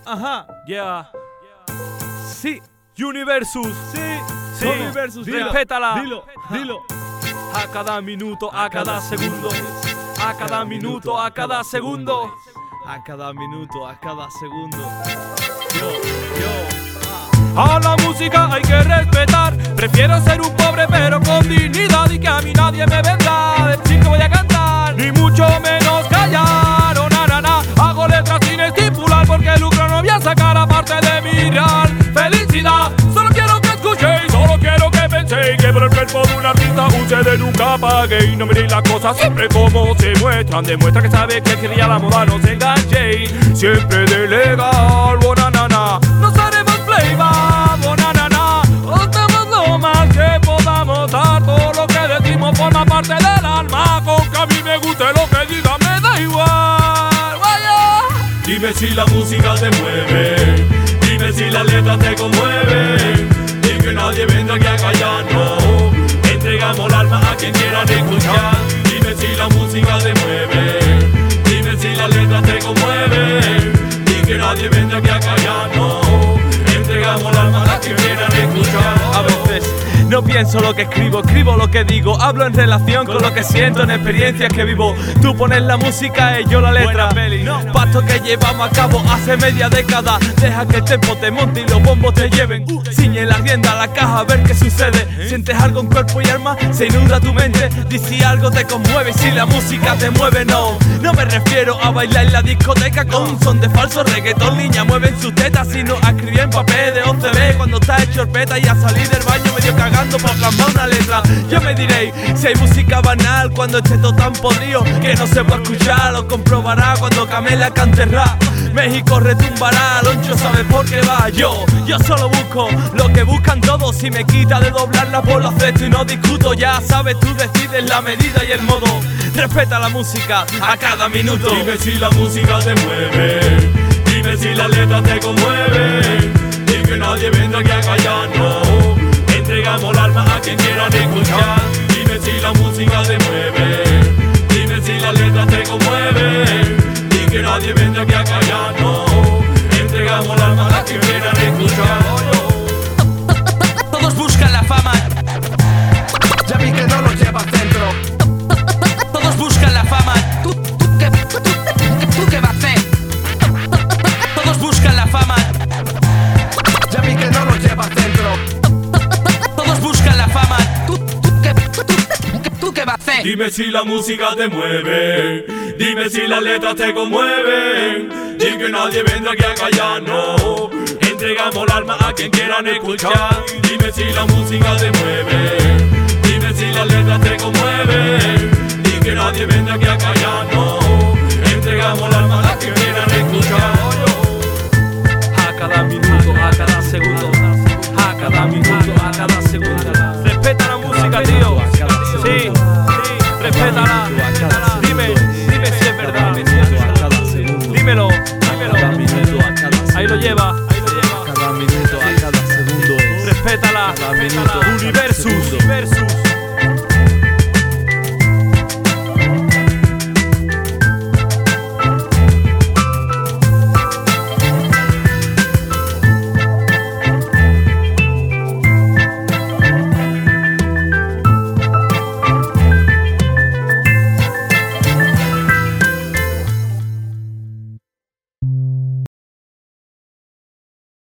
Ajá. Yeah. Sí. Universus. Sí. Sí. Universus. Respétala. Dilo. A cada minuto, a cada segundo. A cada minuto, a cada segundo. A cada minuto, a cada segundo. A la música hay que respetar. Prefiero ser un pobre pero con dignidad. Y que a mí nadie me vendrá a decir que voy a cantar, ni mucho menos callar. Oh, na. Hago letras sin estipular, porque el lucro no voy a sacar aparte de mi real felicidad. Solo quiero que escuchéis, solo quiero que penséis, que por el cuerpo de un artista ustedes nunca paguéis. No miréis las cosas siempre como se muestran. Demuestra que sabe que quería la moda, no se enganchéis. Siempre de legal, oh, na. No seremos playback, oh, na. Os damos lo más que podamos dar. Todo lo que decimos forma parte del alma. Con que a mí me guste lo que diga me da igual. Vaya. Dime si la música te mueve, dime si las letras te conmueven, y que nadie vendrá aquí a callarnos. Entregamos el alma a quien quieran escuchar. Dime si la música te mueve, dime si las letras te conmueven, y que nadie vendrá aquí a callarnos. Entregamos el alma a quien quieran escuchar. A veces no pienso lo que escribo, escribo lo que digo. Hablo en relación con lo que siento, en experiencias que vivo. Tú pones la música y yo la letra. Pacto que llevamos a cabo hace media década. Deja que el tempo te monte y los bombos te lleven. Ciñe la rienda a la caja a ver qué sucede. Sientes algo en cuerpo y alma, se inunda tu mente. Di si algo te conmueve, si la música te mueve. No me refiero a bailar en la discoteca con un son de falso reggaetón. Niña mueven sus tetas, sino a escribir en papel de 11B. Cuando estás hecho horpeta y a salir del baño medio cagando por plasmar una letra. Yo me diréis, si hay música banal cuando esté todo tan podrido que no se puede escuchar, lo comprobará cuando Camela cante rap. México retumbará, Loncho sabe por qué va. Yo solo busco lo que buscan todos. Si me quita de doblarla por lo acepto y no discuto. Ya sabes, tú decides la medida y el modo. Respeta la música a cada minuto. Dime si la música te mueve, dime si las letras te conmueven, y que nadie vendrá aquí a callarnos. Entregamos el alma a quien quieran escuchar. Dime si la música te mueve, dime si las letras te conmueven, y que nadie vendrá aquí a callarnos. Entregamos el alma a quien quieran escuchar. Todos buscan la fama, Ya vi que no lo llevas dentro. todos buscan la fama. ¿Tú qué vas a hacer? Todos buscan la fama, Ya vi que no lo llevas dentro. todos buscan la fama. ¿Tú qué vas a hacer? Dime si la música te mueve, dime si las letras te conmueven, y que nadie vendrá aquí a callarnos. Entregamos el alma a quien quieran escuchar. Dime si la música te mueve, dime si las letras te conmueven, y que nadie vendrá aquí a callarnos.